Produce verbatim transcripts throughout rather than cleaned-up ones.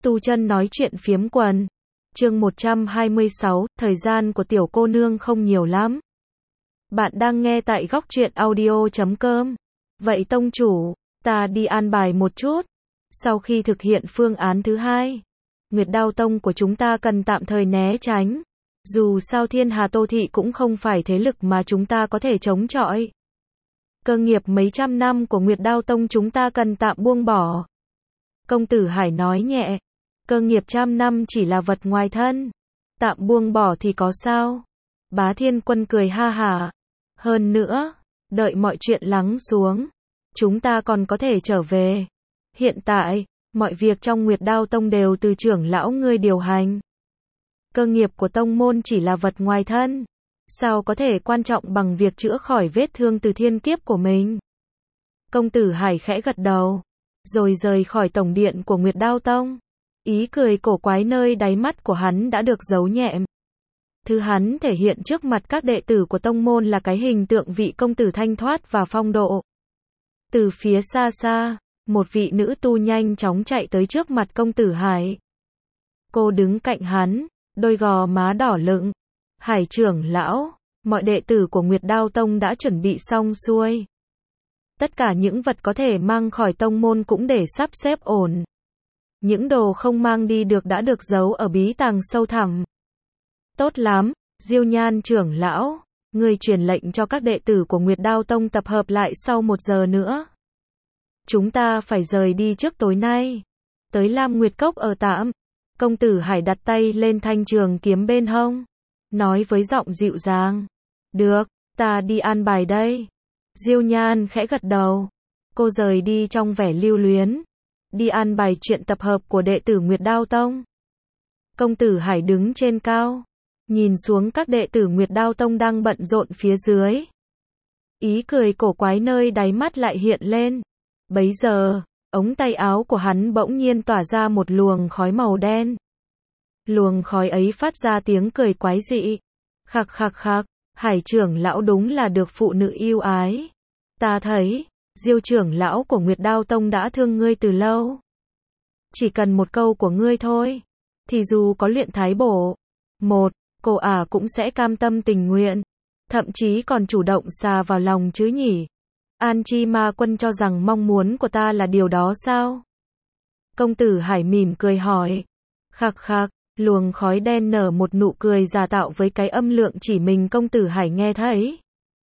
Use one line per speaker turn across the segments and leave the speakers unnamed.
Tu chân nói chuyện phiếm quần. Chương một trăm hai mươi sáu, thời gian của tiểu cô nương không nhiều lắm. Bạn đang nghe tại góc truyện audio chấm com. Vậy tông chủ, ta đi an bài một chút. Sau khi thực hiện phương án thứ hai, Nguyệt Đao Tông của chúng ta cần tạm thời né tránh. Dù sao Thiên Hà Tô Thị cũng không phải thế lực mà chúng ta có thể chống chọi. Cơ nghiệp mấy trăm năm của Nguyệt Đao Tông chúng ta cần tạm buông bỏ. Công tử Hải nói nhẹ. Cơ nghiệp trăm năm chỉ là vật ngoài thân. Tạm buông bỏ thì có sao? Bá Thiên Quân cười ha hả. Hơn nữa, đợi mọi chuyện lắng xuống, chúng ta còn có thể trở về. Hiện tại, mọi việc trong Nguyệt Đao Tông đều từ trưởng lão ngươi điều hành. Cơ nghiệp của tông môn chỉ là vật ngoài thân. Sao có thể quan trọng bằng việc chữa khỏi vết thương từ thiên kiếp của mình? Công tử Hải khẽ gật đầu, rồi rời khỏi tổng điện của Nguyệt Đao Tông. Ý cười cổ quái nơi đáy mắt của hắn đã được giấu nhẹm. Thứ hắn thể hiện trước mặt các đệ tử của tông môn là cái hình tượng vị công tử thanh thoát và phong độ. Từ phía xa xa, một vị nữ tu nhanh chóng chạy tới trước mặt công tử Hải. Cô đứng cạnh hắn, đôi gò má đỏ lựng. Hải trưởng lão, mọi đệ tử của Nguyệt Đao Tông đã chuẩn bị xong xuôi. Tất cả những vật có thể mang khỏi tông môn cũng để sắp xếp ổn. Những đồ không mang đi được đã được giấu ở bí tàng sâu thẳm. Tốt lắm, Diêu Nhan trưởng lão, người truyền lệnh cho các đệ tử của Nguyệt Đao Tông tập hợp lại sau một giờ nữa. Chúng ta phải rời đi trước tối nay. Tới Lam Nguyệt Cốc ở tạm. Công tử Hải đặt tay lên thanh trường kiếm bên hông, nói với giọng dịu dàng. Được, ta đi an bài đây. Diêu Nhan khẽ gật đầu. Cô rời đi trong vẻ lưu luyến. Đi an bài chuyện tập hợp của đệ tử Nguyệt Đao Tông. Công tử Hải đứng trên cao, nhìn xuống các đệ tử Nguyệt Đao Tông đang bận rộn phía dưới. Ý cười cổ quái nơi đáy mắt lại hiện lên. Bấy giờ, ống tay áo của hắn bỗng nhiên tỏa ra một luồng khói màu đen. Luồng khói ấy phát ra tiếng cười quái dị. Khặc khặc khặc, Hải trưởng lão đúng là được phụ nữ yêu ái. Ta thấy, Diêu trưởng lão của Nguyệt Đao Tông đã thương ngươi từ lâu. Chỉ cần một câu của ngươi thôi, thì dù có luyện thái bổ một, cô ả cũng sẽ cam tâm tình nguyện, thậm chí còn chủ động xà vào lòng chứ nhỉ. An Chi Ma Quân cho rằng mong muốn của ta là điều đó sao? Công tử Hải mỉm cười hỏi. Khặc khặc, luồng khói đen nở một nụ cười giả tạo với cái âm lượng chỉ mình công tử Hải nghe thấy.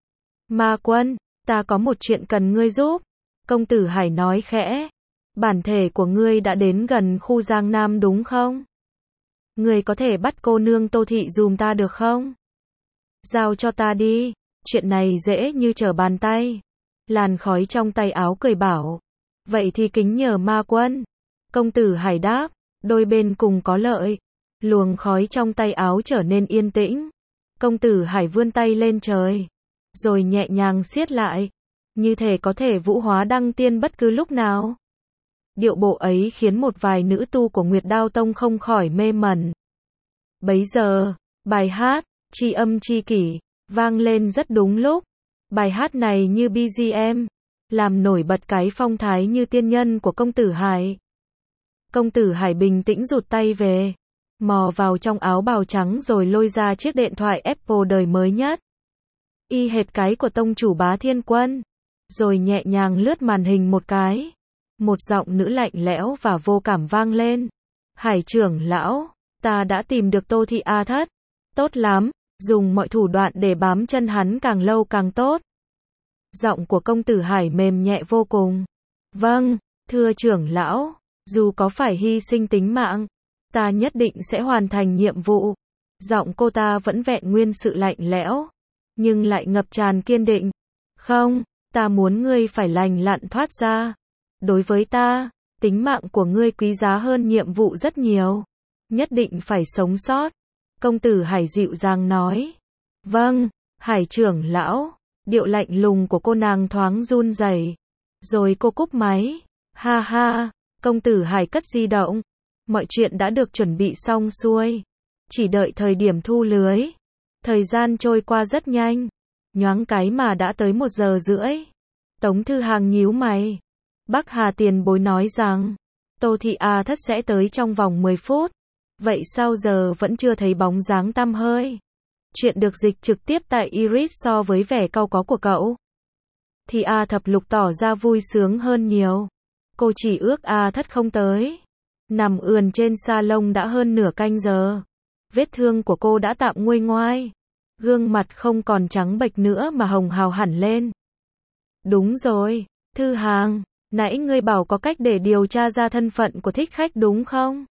Ma Quân, ta có một chuyện cần ngươi giúp. Công tử Hải nói khẽ. Bản thể của ngươi đã đến gần khu Giang Nam đúng không? Ngươi có thể bắt cô nương Tô Thị dùm ta được không? Giao cho ta đi, chuyện này dễ như trở bàn tay. Làn khói trong tay áo cười bảo. Vậy thì kính nhờ Ma Quân. Công tử Hải đáp, đôi bên cùng có lợi. Luồng khói trong tay áo trở nên yên tĩnh. Công tử Hải vươn tay lên trời, rồi nhẹ nhàng siết lại, như thể có thể vũ hóa đăng tiên bất cứ lúc nào. Điệu bộ ấy khiến một vài nữ tu của Nguyệt Đao Tông không khỏi mê mẩn. Bấy giờ, bài hát, Tri Âm Tri Kỷ, vang lên rất đúng lúc. Bài hát này như bê giê em, làm nổi bật cái phong thái như tiên nhân của công tử Hải. Công tử Hải bình tĩnh rụt tay về, mò vào trong áo bào trắng rồi lôi ra chiếc điện thoại Apple đời mới nhất. Y hệt cái của tông chủ Bá Thiên Quân. Rồi nhẹ nhàng lướt màn hình một cái. Một giọng nữ lạnh lẽo và vô cảm vang lên. Hải trưởng lão, ta đã tìm được Tô Thị A Thất. Tốt lắm, dùng mọi thủ đoạn để bám chân hắn càng lâu càng tốt. Giọng của công tử Hải mềm nhẹ vô cùng. Vâng, thưa trưởng lão, dù có phải hy sinh tính mạng, ta nhất định sẽ hoàn thành nhiệm vụ. Giọng cô ta vẫn vẹn nguyên sự lạnh lẽo, nhưng lại ngập tràn kiên định. Không, ta muốn ngươi phải lành lặn thoát ra. Đối với ta, tính mạng của ngươi quý giá hơn nhiệm vụ rất nhiều. Nhất định phải sống sót. Công tử Hải dịu dàng nói. Vâng, Hải trưởng lão. Điệu lạnh lùng của cô nàng thoáng run rẩy. Rồi cô cúp máy. Ha ha, công tử Hải cất di động. Mọi chuyện đã được chuẩn bị xong xuôi. Chỉ đợi thời điểm thu lưới. Thời gian trôi qua rất nhanh. Nhoáng cái mà đã tới một giờ rưỡi. Tống Thư Hàng nhíu mày. Bắc Hà tiền bối nói rằng, Tô Thị A Thất sẽ tới trong vòng mười phút. Vậy sao giờ vẫn chưa thấy bóng dáng tăm hơi? Chuyện được dịch trực tiếp tại Iris so với vẻ cau có của cậu. Thì A Thập Lục tỏ ra vui sướng hơn nhiều. Cô chỉ ước A Thất không tới. Nằm ườn trên sa lông đã hơn nửa canh giờ. Vết thương của cô đã tạm nguôi ngoai. Gương mặt không còn trắng bệch nữa mà hồng hào hẳn lên. Đúng rồi, Thư Hàng, nãy ngươi bảo có cách để điều tra ra thân phận của thích khách đúng không?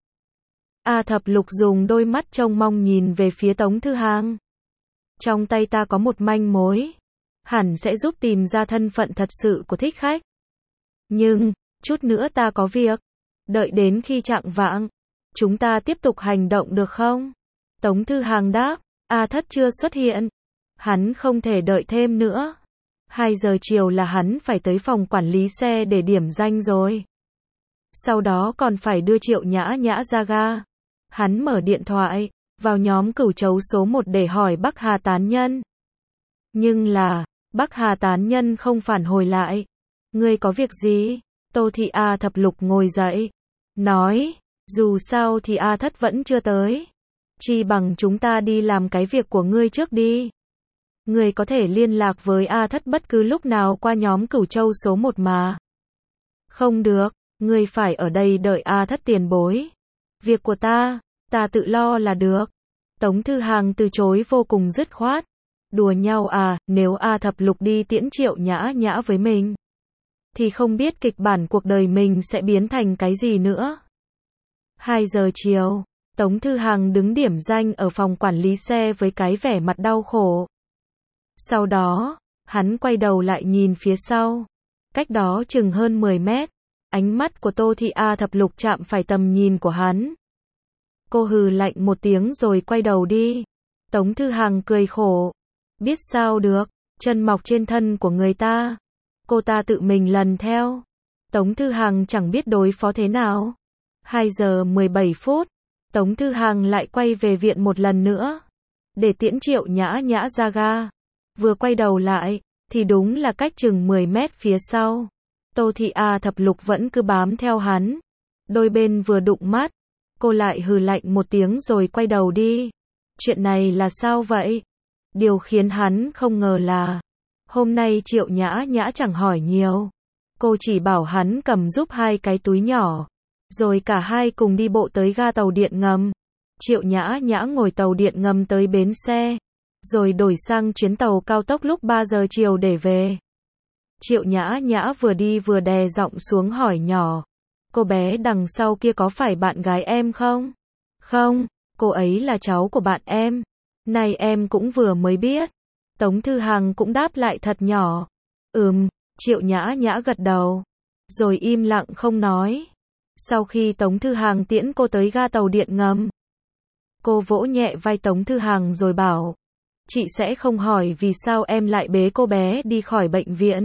A Thập Lục dùng đôi mắt trông mong nhìn về phía Tống Thư Hàng. Trong tay ta có một manh mối. Hẳn sẽ giúp tìm ra thân phận thật sự của thích khách. Nhưng, chút nữa ta có việc. Đợi đến khi chạng vạng, chúng ta tiếp tục hành động được không? Tống Thư Hàng đáp, A Thất chưa xuất hiện. Hắn không thể đợi thêm nữa. hai giờ chiều là hắn phải tới phòng quản lý xe để điểm danh rồi. Sau đó còn phải đưa Triệu Nhã Nhã ra ga. Hắn mở điện thoại, vào nhóm cửu chấu số một để hỏi Bắc Hà Tán Nhân. Nhưng là, Bắc Hà Tán Nhân không phản hồi lại. Ngươi có việc gì? Tô Thị A Thập Lục ngồi dậy. Nói, dù sao thì A Thất vẫn chưa tới. Chi bằng chúng ta đi làm cái việc của ngươi trước đi. Ngươi có thể liên lạc với A Thất bất cứ lúc nào qua nhóm cửu châu số một mà. Không được, ngươi phải ở đây đợi A Thất tiền bối. Việc của ta, ta tự lo là được. Tống Thư Hàng từ chối vô cùng dứt khoát. Đùa nhau à, nếu A Thập Lục đi tiễn Triệu Nhã Nhã với mình, thì không biết kịch bản cuộc đời mình sẽ biến thành cái gì nữa. hai giờ chiều, Tống Thư Hàng đứng điểm danh ở phòng quản lý xe với cái vẻ mặt đau khổ. Sau đó, hắn quay đầu lại nhìn phía sau. Cách đó chừng hơn mười mét, ánh mắt của Tô Thị A Thập Lục chạm phải tầm nhìn của hắn. Cô hừ lạnh một tiếng rồi quay đầu đi. Tống Thư Hàng cười khổ. Biết sao được, chân mọc trên thân của người ta. Cô ta tự mình lần theo. Tống Thư Hàng chẳng biết đối phó thế nào. hai giờ mười bảy phút, Tống Thư Hàng lại quay về viện một lần nữa. Để tiễn Triệu Nhã Nhã ra ga. Vừa quay đầu lại, thì đúng là cách chừng mười mét phía sau. Tô Thị A Thập Lục vẫn cứ bám theo hắn. Đôi bên vừa đụng mắt. Cô lại hừ lạnh một tiếng rồi quay đầu đi. Chuyện này là sao vậy? Điều khiến hắn không ngờ là hôm nay Triệu Nhã Nhã chẳng hỏi nhiều. Cô chỉ bảo hắn cầm giúp hai cái túi nhỏ. Rồi cả hai cùng đi bộ tới ga tàu điện ngầm. Triệu Nhã Nhã ngồi tàu điện ngầm tới bến xe. Rồi đổi sang chuyến tàu cao tốc lúc ba giờ chiều để về. Triệu Nhã Nhã vừa đi vừa đè giọng xuống hỏi nhỏ. Cô bé đằng sau kia có phải bạn gái em không? Không, cô ấy là cháu của bạn em. Này em cũng vừa mới biết. Tống Thư Hàng cũng đáp lại thật nhỏ. Ừm, Triệu Nhã Nhã gật đầu. Rồi im lặng không nói. Sau khi Tống Thư Hàng tiễn cô tới ga tàu điện ngầm, cô vỗ nhẹ vai Tống Thư Hàng rồi bảo. Chị sẽ không hỏi vì sao em lại bế cô bé đi khỏi bệnh viện.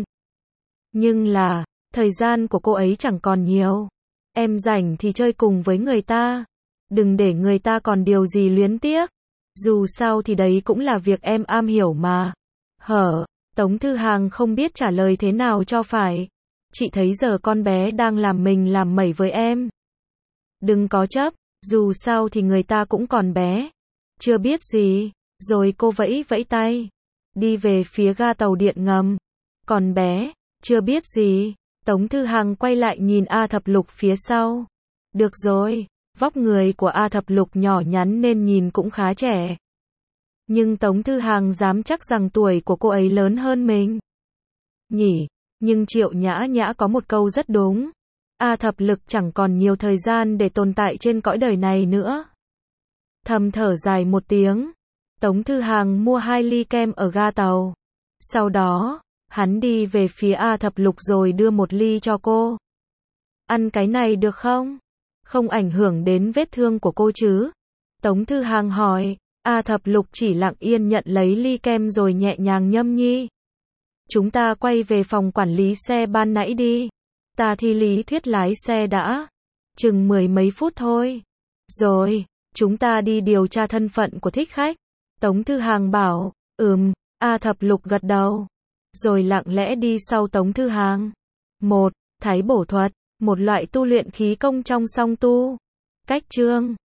Nhưng là, thời gian của cô ấy chẳng còn nhiều. Em rảnh thì chơi cùng với người ta. Đừng để người ta còn điều gì luyến tiếc. Dù sao thì đấy cũng là việc em am hiểu mà. Hở, Tống Thư Hàng không biết trả lời thế nào cho phải. Chị thấy giờ con bé đang làm mình làm mẩy với em. Đừng có chấp, dù sao thì người ta cũng còn bé. Chưa biết gì, rồi cô vẫy vẫy tay. Đi về phía ga tàu điện ngầm. Còn bé, chưa biết gì. Tống Thư Hàng quay lại nhìn A Thập Lục phía sau. Được rồi, vóc người của A Thập Lục nhỏ nhắn nên nhìn cũng khá trẻ. Nhưng Tống Thư Hàng dám chắc rằng tuổi của cô ấy lớn hơn mình. Nhỉ, nhưng Triệu Nhã Nhã có một câu rất đúng. A Thập Lục chẳng còn nhiều thời gian để tồn tại trên cõi đời này nữa. Thầm thở dài một tiếng. Tống Thư Hàng mua hai ly kem ở ga tàu. Sau đó, hắn đi về phía A Thập Lục rồi đưa một ly cho cô. Ăn cái này được không? Không ảnh hưởng đến vết thương của cô chứ? Tống Thư Hàng hỏi. A Thập Lục chỉ lặng yên nhận lấy ly kem rồi nhẹ nhàng nhâm nhi. Chúng ta quay về phòng quản lý xe ban nãy đi. Ta thi lý thuyết lái xe đã. Chừng mười mấy phút thôi. Rồi, chúng ta đi điều tra thân phận của thích khách. Tống Thư Hàng bảo. Ừm, A Thập Lục gật đầu. Rồi lặng lẽ đi sau Tống Thư Hàng. Một, Thái bổ thuật. Một loại tu luyện khí công trong song tu. Cách chương